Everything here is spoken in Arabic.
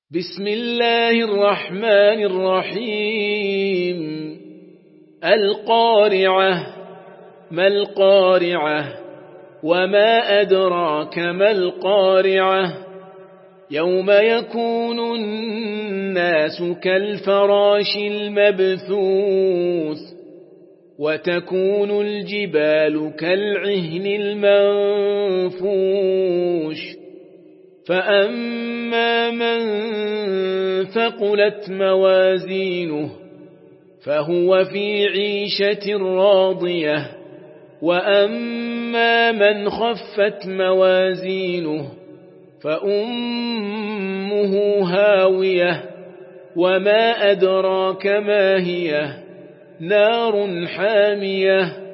بسم الله الرحمن الرحيم القارعة ما القارعة وما أدراك ما القارعة يوم يكون الناس كالفراش المبثوث وتكون الجبال كالعهن المنفوش فأما من ثقلت موازينه فهو في عيشة راضية وأما من خفت موازينه فأمه هاوية وما أدراك ما هي نار حامية